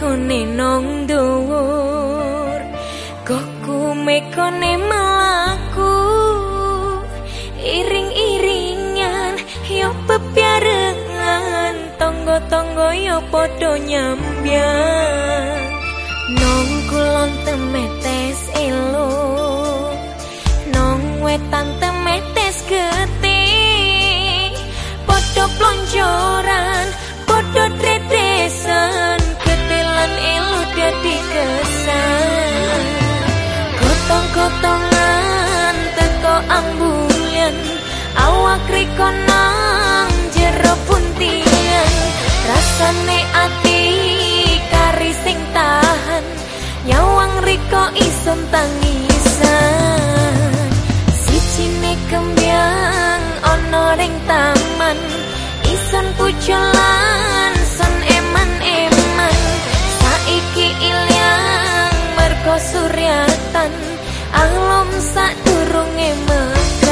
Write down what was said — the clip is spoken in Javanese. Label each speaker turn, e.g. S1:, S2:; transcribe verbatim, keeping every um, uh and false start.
S1: mekone nong dhuwur goku mekone mlaku iring-iringan yo bebarengan tonggo-tonggo yo padha nyambyang nong kulon temetes elo nong wetan temetes getih padha plonjoran padha tretesan ketelan elo dadi kesan gotong-gotongan teko ambulan awak riko nang jero puntian rasane ati kari sing tahan nyawang riko ison tangisan sijine kembyang ana ring taman ison pujolan son eman-eman saiki ilyang mergo suryatan alom sak durunge